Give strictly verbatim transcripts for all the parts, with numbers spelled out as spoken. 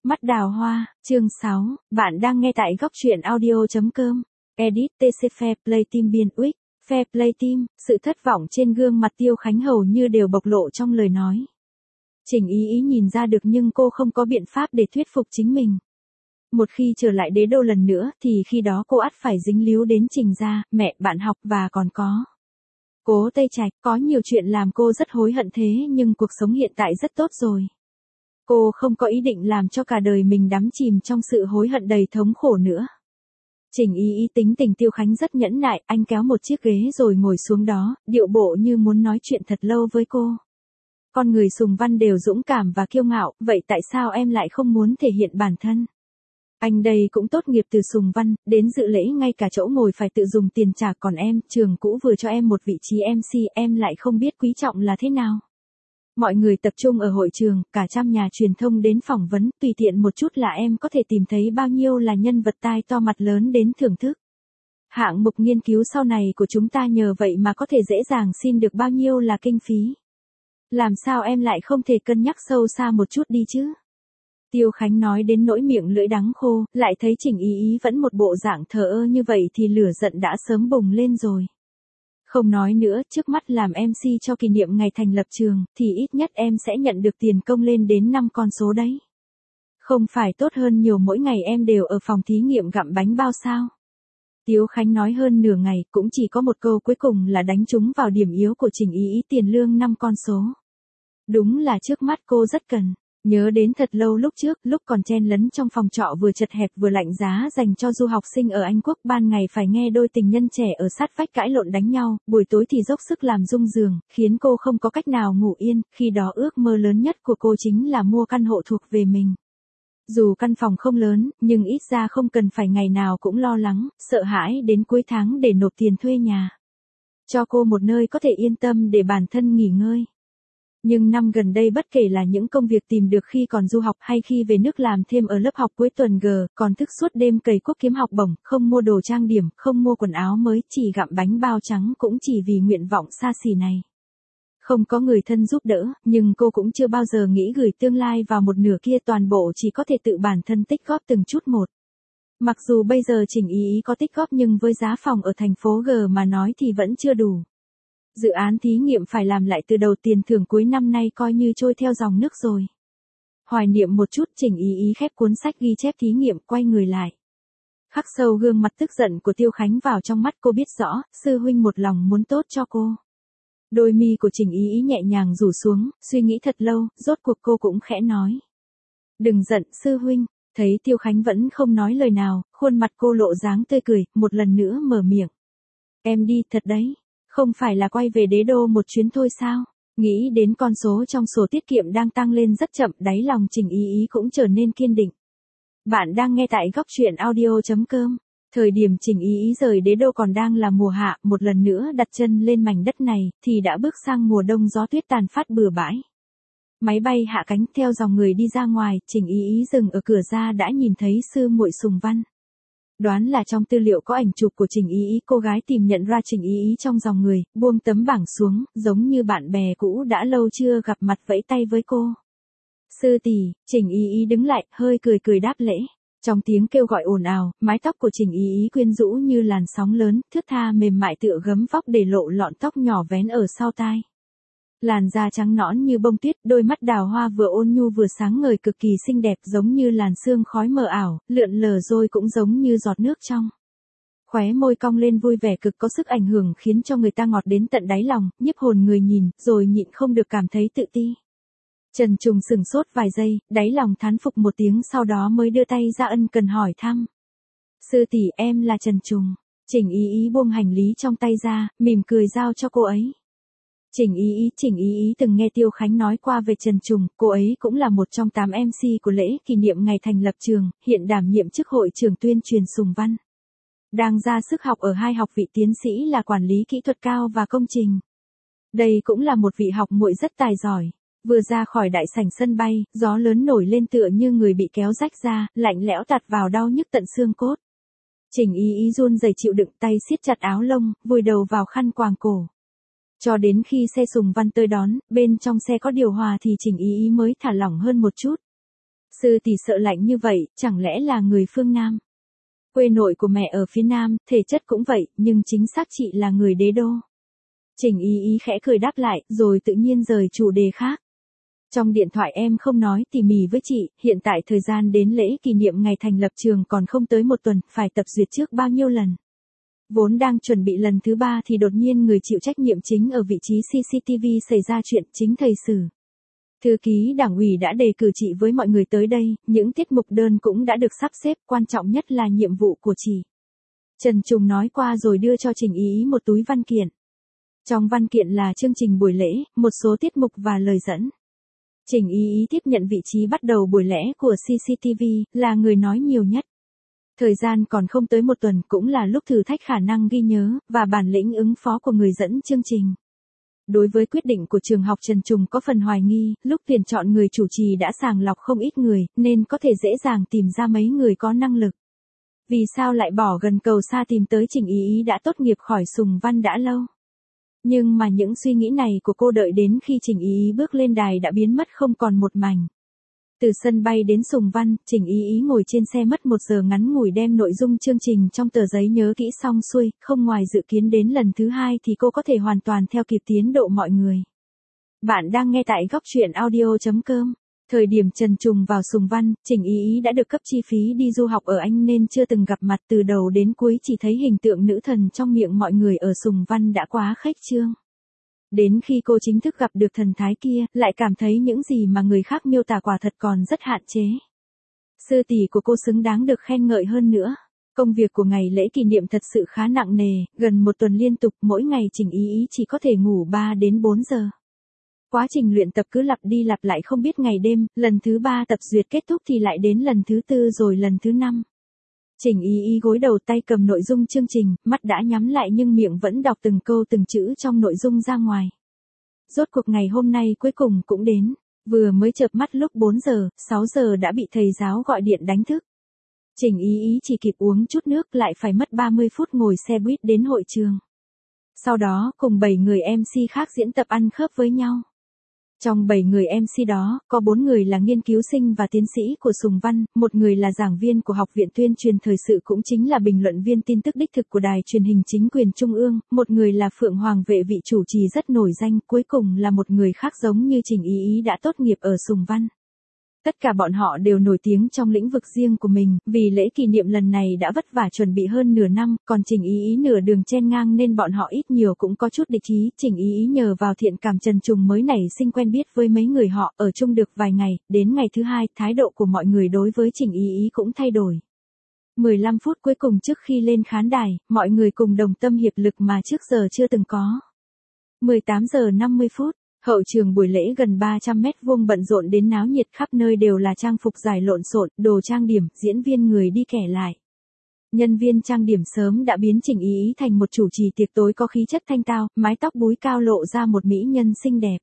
Mắt đào hoa, chương sáu, bạn đang nghe tại góc truyện audio chấm com. Edit tê xê Fair Play Team biên Uýc, Fair Play Team, sự thất vọng trên gương mặt Tiêu Khánh hầu như đều bộc lộ trong lời nói. Trình Ý Ý nhìn ra được nhưng cô không có biện pháp để thuyết phục chính mình. Một khi trở lại đế đô lần nữa thì khi đó cô ắt phải dính líu đến Trình gia, mẹ, bạn học và còn có Cố Tây Trạch. Có nhiều chuyện làm cô rất hối hận thế nhưng cuộc sống hiện tại rất tốt rồi. Cô không có ý định làm cho cả đời mình đắm chìm trong sự hối hận đầy thống khổ nữa. Trình Ý Ý tính tình Tiêu Khánh rất nhẫn nại, anh kéo một chiếc ghế rồi ngồi xuống đó, điệu bộ như muốn nói chuyện thật lâu với cô. Con người Sùng Văn đều dũng cảm và kiêu ngạo, vậy tại sao em lại không muốn thể hiện bản thân? Anh đây cũng tốt nghiệp từ Sùng Văn, đến dự lễ ngay cả chỗ ngồi phải tự dùng tiền trả, còn em, trường cũ vừa cho em một vị trí em xê, em lại không biết quý trọng là thế nào. Mọi người tập trung ở hội trường, cả trăm nhà truyền thông đến phỏng vấn, tùy tiện một chút là em có thể tìm thấy bao nhiêu là nhân vật tai to mặt lớn đến thưởng thức. Hạng mục nghiên cứu sau này của chúng ta nhờ vậy mà có thể dễ dàng xin được bao nhiêu là kinh phí. Làm sao em lại không thể cân nhắc sâu xa một chút đi chứ? Tiêu Khánh nói đến nỗi miệng lưỡi đắng khô, lại thấy Trình Ý Ý vẫn một bộ dạng thờ ơ như vậy thì lửa giận đã sớm bùng lên rồi. Không nói nữa, trước mắt làm em xê cho kỷ niệm ngày thành lập trường, thì ít nhất em sẽ nhận được tiền công lên đến năm con số đấy. Không phải tốt hơn nhiều mỗi ngày em đều ở phòng thí nghiệm gặm bánh bao sao? Tiêu Khánh nói hơn nửa ngày, cũng chỉ có một câu cuối cùng là đánh trúng vào điểm yếu của Trình Ý Ý, tiền lương năm con số. Đúng là trước mắt cô rất cần. Nhớ đến thật lâu lúc trước, lúc còn chen lấn trong phòng trọ vừa chật hẹp vừa lạnh giá dành cho du học sinh ở Anh Quốc, ban ngày phải nghe đôi tình nhân trẻ ở sát vách cãi lộn đánh nhau, buổi tối thì dốc sức làm rung giường, khiến cô không có cách nào ngủ yên, khi đó ước mơ lớn nhất của cô chính là mua căn hộ thuộc về mình. Dù căn phòng không lớn, nhưng ít ra không cần phải ngày nào cũng lo lắng, sợ hãi đến cuối tháng để nộp tiền thuê nhà. Cho cô một nơi có thể yên tâm để bản thân nghỉ ngơi. Nhưng năm gần đây bất kể là những công việc tìm được khi còn du học hay khi về nước làm thêm ở lớp học cuối tuần G, còn thức suốt đêm cày cuốc kiếm học bổng, không mua đồ trang điểm, không mua quần áo mới, chỉ gặm bánh bao trắng cũng chỉ vì nguyện vọng xa xỉ này. Không có người thân giúp đỡ, nhưng cô cũng chưa bao giờ nghĩ gửi tương lai vào một nửa kia, toàn bộ chỉ có thể tự bản thân tích góp từng chút một. Mặc dù bây giờ Trình Ý Ý có tích góp nhưng với giá phòng ở thành phố G mà nói thì vẫn chưa đủ. Dự án thí nghiệm phải làm lại từ đầu, tiền thưởng cuối năm nay coi như trôi theo dòng nước rồi. Hoài niệm một chút, Trình Ý Ý khép cuốn sách ghi chép thí nghiệm, quay người lại. Khắc sâu gương mặt tức giận của Tiêu Khánh vào trong mắt, cô biết rõ, sư huynh một lòng muốn tốt cho cô. Đôi mi của Trình Ý Ý nhẹ nhàng rủ xuống, suy nghĩ thật lâu, rốt cuộc cô cũng khẽ nói. Đừng giận, sư huynh. Thấy Tiêu Khánh vẫn không nói lời nào, khuôn mặt cô lộ dáng tươi cười, một lần nữa mở miệng. Em đi thật đấy. Không phải là quay về đế đô một chuyến thôi sao? Nghĩ đến con số trong sổ tiết kiệm đang tăng lên rất chậm, đáy lòng Trình Ý Ý cũng trở nên kiên định. Bạn đang nghe tại góc truyện audio chấm com. Thời điểm Trình Ý Ý rời đế đô còn đang là mùa hạ, một lần nữa đặt chân lên mảnh đất này, thì đã bước sang mùa đông, gió tuyết tàn phát bừa bãi. Máy bay hạ cánh, theo dòng người đi ra ngoài, Trình Ý Ý dừng ở cửa ra đã nhìn thấy sư muội Sùng Văn. Đoán là trong tư liệu có ảnh chụp của Trình Ý Ý, cô gái tìm nhận ra Trình Ý Ý trong dòng người, buông tấm bảng xuống, giống như bạn bè cũ đã lâu chưa gặp mặt vẫy tay với cô. Sư tỷ. Trình Ý Ý đứng lại, hơi cười cười đáp lễ. Trong tiếng kêu gọi ồn ào, mái tóc của Trình Ý Ý quyến rũ như làn sóng lớn, thướt tha mềm mại tựa gấm vóc để lộ lọn tóc nhỏ vén ở sau tai. Làn da trắng nõn như bông tuyết, đôi mắt đào hoa vừa ôn nhu vừa sáng ngời, cực kỳ xinh đẹp, giống như làn sương khói mờ ảo, lượn lờ rồi cũng giống như giọt nước trong. Khóe môi cong lên vui vẻ cực có sức ảnh hưởng, khiến cho người ta ngọt đến tận đáy lòng, nhiếp hồn người nhìn, rồi nhịn không được cảm thấy tự ti. Trần Trùng sửng sốt vài giây, đáy lòng thán phục một tiếng, sau đó mới đưa tay ra ân cần hỏi thăm. Sư tỷ, em là Trần Trùng. Trình Ý Ý buông hành lý trong tay ra, mỉm cười giao cho cô ấy. Trình Ý Ý, Trình Ý Ý từng nghe Tiêu Khánh nói qua về Trần Trùng, cô ấy cũng là một trong tám em xê của lễ kỷ niệm ngày thành lập trường, hiện đảm nhiệm chức hội trưởng tuyên truyền Sùng Văn. Đang ra sức học ở hai học vị tiến sĩ là quản lý kỹ thuật cao và công trình. Đây cũng là một vị học muội rất tài giỏi. Vừa ra khỏi đại sảnh sân bay, gió lớn nổi lên tựa như người bị kéo rách ra, lạnh lẽo tạt vào đau nhức tận xương cốt. Trình Ý Ý run rẩy chịu đựng, tay siết chặt áo lông, vùi đầu vào khăn quàng cổ. Cho đến khi xe Sùng Văn tới đón, bên trong xe có điều hòa thì Trình Ý Ý mới thả lỏng hơn một chút. Sư tỷ sợ lạnh như vậy, chẳng lẽ là người phương Nam? Quê nội của mẹ ở phía Nam, thể chất cũng vậy, nhưng chính xác chị là người đế đô. Trình Ý Ý khẽ cười đáp lại, rồi tự nhiên rời chủ đề khác. Trong điện thoại em không nói tỉ mỉ với chị, hiện tại thời gian đến lễ kỷ niệm ngày thành lập trường còn không tới một tuần, phải tập duyệt trước bao nhiêu lần. Vốn đang chuẩn bị lần thứ ba thì đột nhiên người chịu trách nhiệm chính ở vị trí xê xê tê vê xảy ra chuyện, chính thầy Sử. Thư ký đảng ủy đã đề cử chị với mọi người tới đây, những tiết mục đơn cũng đã được sắp xếp, quan trọng nhất là nhiệm vụ của chị. Trần Trùng nói qua rồi đưa cho Trình Ý Ý một túi văn kiện. Trong văn kiện là chương trình buổi lễ, một số tiết mục và lời dẫn. Trình Ý Ý tiếp nhận vị trí bắt đầu buổi lễ của xê xê tê vê, là người nói nhiều nhất. Thời gian còn không tới một tuần cũng là lúc thử thách khả năng ghi nhớ, và bản lĩnh ứng phó của người dẫn chương trình. Đối với quyết định của trường học Trần Trùng có phần hoài nghi, lúc tuyển chọn người chủ trì đã sàng lọc không ít người, nên có thể dễ dàng tìm ra mấy người có năng lực. Vì sao lại bỏ gần cầu xa tìm tới Trình Ý Ý đã tốt nghiệp khỏi Sùng Văn đã lâu? Nhưng mà những suy nghĩ này của cô đợi đến khi Trình Ý Ý bước lên đài đã biến mất không còn một mảnh. Từ sân bay đến Sùng Văn, Trình Ý Ý ngồi trên xe mất một giờ ngắn ngủi đem nội dung chương trình trong tờ giấy nhớ kỹ xong xuôi, không ngoài dự kiến đến lần thứ hai thì cô có thể hoàn toàn theo kịp tiến độ mọi người. Bạn đang nghe tại góc truyện audio chấm com. Thời điểm Trần Trùng vào Sùng Văn, Trình Ý Ý đã được cấp chi phí đi du học ở Anh nên chưa từng gặp mặt, từ đầu đến cuối chỉ thấy hình tượng nữ thần trong miệng mọi người ở Sùng Văn đã quá khuếch trương. Đến khi cô chính thức gặp được thần thái kia, lại cảm thấy những gì mà người khác miêu tả quả thật còn rất hạn chế. Sư tỷ của cô xứng đáng được khen ngợi hơn nữa. Công việc của ngày lễ kỷ niệm thật sự khá nặng nề, gần một tuần liên tục, mỗi ngày Trình Ý Ý chỉ có thể ngủ ba đến bốn giờ. Quá trình luyện tập cứ lặp đi lặp lại không biết ngày đêm, lần thứ ba tập duyệt kết thúc thì lại đến lần thứ tư rồi lần thứ năm. Trình Ý Ý gối đầu tay cầm nội dung chương trình, mắt đã nhắm lại nhưng miệng vẫn đọc từng câu từng chữ trong nội dung ra ngoài. Rốt cuộc ngày hôm nay cuối cùng cũng đến, vừa mới chợp mắt lúc bốn giờ, sáu giờ đã bị thầy giáo gọi điện đánh thức. Trình Ý Ý chỉ kịp uống chút nước lại phải mất ba mươi phút ngồi xe buýt đến hội trường. Sau đó cùng bảy người em xê khác diễn tập ăn khớp với nhau. Trong bảy người em xê đó, có bốn người là nghiên cứu sinh và tiến sĩ của Sùng Văn, một người là giảng viên của Học viện Tuyên truyền Thời sự cũng chính là bình luận viên tin tức đích thực của đài truyền hình chính quyền Trung ương, một người là Phượng Hoàng Vệ vị chủ trì rất nổi danh, cuối cùng là một người khác giống như Trình Ý Ý đã tốt nghiệp ở Sùng Văn. Tất cả bọn họ đều nổi tiếng trong lĩnh vực riêng của mình, vì lễ kỷ niệm lần này đã vất vả chuẩn bị hơn nửa năm, còn Trình Ý Ý nửa đường chen ngang nên bọn họ ít nhiều cũng có chút địch ý. Trình Ý Ý nhờ vào thiện cảm Trần Trùng mới nảy sinh quen biết với mấy người họ, ở chung được vài ngày, đến ngày thứ hai, thái độ của mọi người đối với Trình Ý Ý cũng thay đổi. mười lăm phút cuối cùng trước khi lên khán đài, mọi người cùng đồng tâm hiệp lực mà trước giờ chưa từng có. mười tám giờ năm mươi phút. Hậu trường buổi lễ gần ba trăm mét vuông bận rộn đến náo nhiệt, khắp nơi đều là trang phục dài lộn xộn, đồ trang điểm, diễn viên người đi kẻ lại. Nhân viên trang điểm sớm đã biến Trình Ý Ý thành một chủ trì tiệc tối có khí chất thanh tao, mái tóc búi cao lộ ra một mỹ nhân xinh đẹp.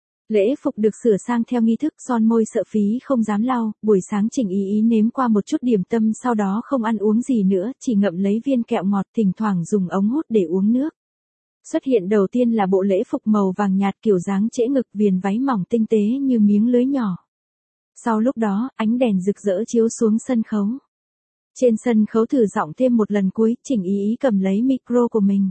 Lễ phục được sửa sang theo nghi thức, son môi sợ phí không dám lau, buổi sáng Trình Ý Ý nếm qua một chút điểm tâm sau đó không ăn uống gì nữa, chỉ ngậm lấy viên kẹo ngọt, thỉnh thoảng dùng ống hút để uống nước. Xuất hiện đầu tiên là bộ lễ phục màu vàng nhạt kiểu dáng trễ ngực, viền váy mỏng tinh tế như miếng lưới nhỏ. Sau lúc đó, ánh đèn rực rỡ chiếu xuống sân khấu. Trên sân khấu thử giọng thêm một lần cuối, Trình Ý Ý cầm lấy micro của mình.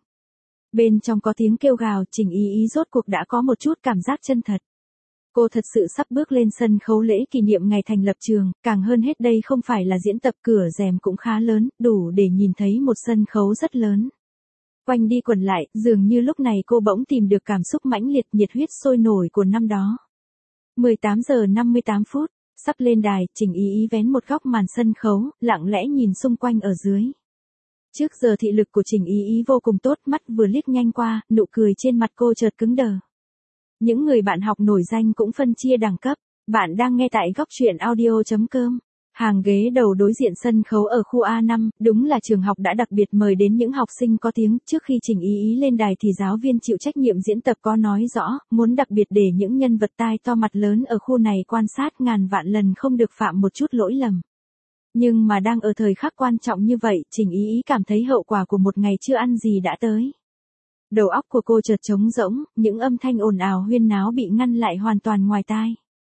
Bên trong có tiếng kêu gào, Trình Ý Ý rốt cuộc đã có một chút cảm giác chân thật. Cô thật sự sắp bước lên sân khấu lễ kỷ niệm ngày thành lập trường, càng hơn hết đây không phải là diễn tập, cửa rèm cũng khá lớn, đủ để nhìn thấy một sân khấu rất lớn. Quanh đi quẩn lại, dường như lúc này cô bỗng tìm được cảm xúc mãnh liệt, nhiệt huyết sôi nổi của năm đó. mười tám giờ năm mươi tám phút, sắp lên đài, Trình Ý Ý vén một góc màn sân khấu, lặng lẽ nhìn xung quanh ở dưới. Trước giờ thị lực của Trình Ý Ý vô cùng tốt, mắt vừa liếc nhanh qua, nụ cười trên mặt cô chợt cứng đờ. Những người bạn học nổi danh cũng phân chia đẳng cấp. Bạn đang nghe tại góc truyện audio chấm com. Hàng ghế đầu đối diện sân khấu ở khu A năm, đúng là trường học đã đặc biệt mời đến những học sinh có tiếng. Trước khi Trình Ý Ý lên đài thì giáo viên chịu trách nhiệm diễn tập có nói rõ, muốn đặc biệt để những nhân vật tai to mặt lớn ở khu này quan sát ngàn vạn lần không được phạm một chút lỗi lầm. Nhưng mà đang ở thời khắc quan trọng như vậy, Trình Ý Ý cảm thấy hậu quả của một ngày chưa ăn gì đã tới. Đầu óc của cô chợt trống rỗng, những âm thanh ồn ào huyên náo bị ngăn lại hoàn toàn ngoài tai.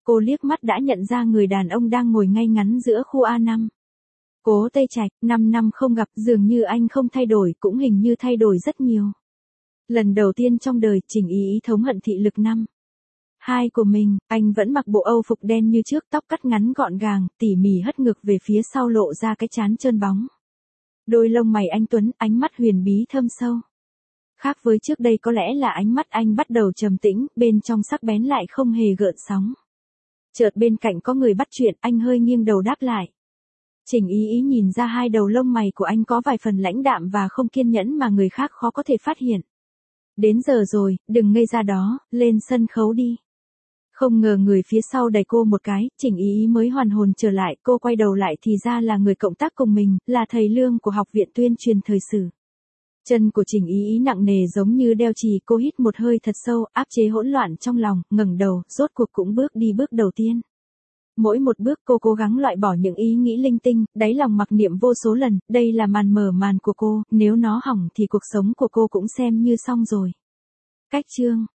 cô liếc mắt đã nhận ra người đàn ông đang ngồi ngay ngắn giữa khu A năm. Cố Tây Trạch, năm năm không gặp, dường như anh không thay đổi, cũng hình như thay đổi rất nhiều. Lần đầu tiên trong đời, Trình Ý Ý thống hận thị lực năm hai của mình, anh vẫn mặc bộ Âu phục đen như trước, tóc cắt ngắn gọn gàng, tỉ mỉ hất ngược về phía sau lộ ra cái trán trơn bóng. Đôi lông mày anh tuấn, ánh mắt huyền bí thâm sâu. Khác với trước đây có lẽ là ánh mắt anh bắt đầu trầm tĩnh, bên trong sắc bén lại không hề gợn sóng. Chợt bên cạnh có người bắt chuyện, anh hơi nghiêng đầu đáp lại. Trình Ý Ý nhìn ra hai đầu lông mày của anh có vài phần lãnh đạm và không kiên nhẫn mà người khác khó có thể phát hiện. Đến giờ rồi, đừng ngây ra đó, lên sân khấu đi. Không ngờ người phía sau đẩy cô một cái, Trình Ý Ý mới hoàn hồn trở lại, cô quay đầu lại thì ra là người cộng tác cùng mình, là thầy Lương của Học viện Tuyên truyền Thời sự. Chân của Trình Ý Ý nặng nề giống như đeo chì, cô hít một hơi thật sâu, áp chế hỗn loạn trong lòng, ngẩng đầu, rốt cuộc cũng bước đi bước đầu tiên. Mỗi một bước cô cố gắng loại bỏ những ý nghĩ linh tinh, đáy lòng mặc niệm vô số lần, đây là màn mở màn của cô, nếu nó hỏng thì cuộc sống của cô cũng xem như xong rồi. Cách chương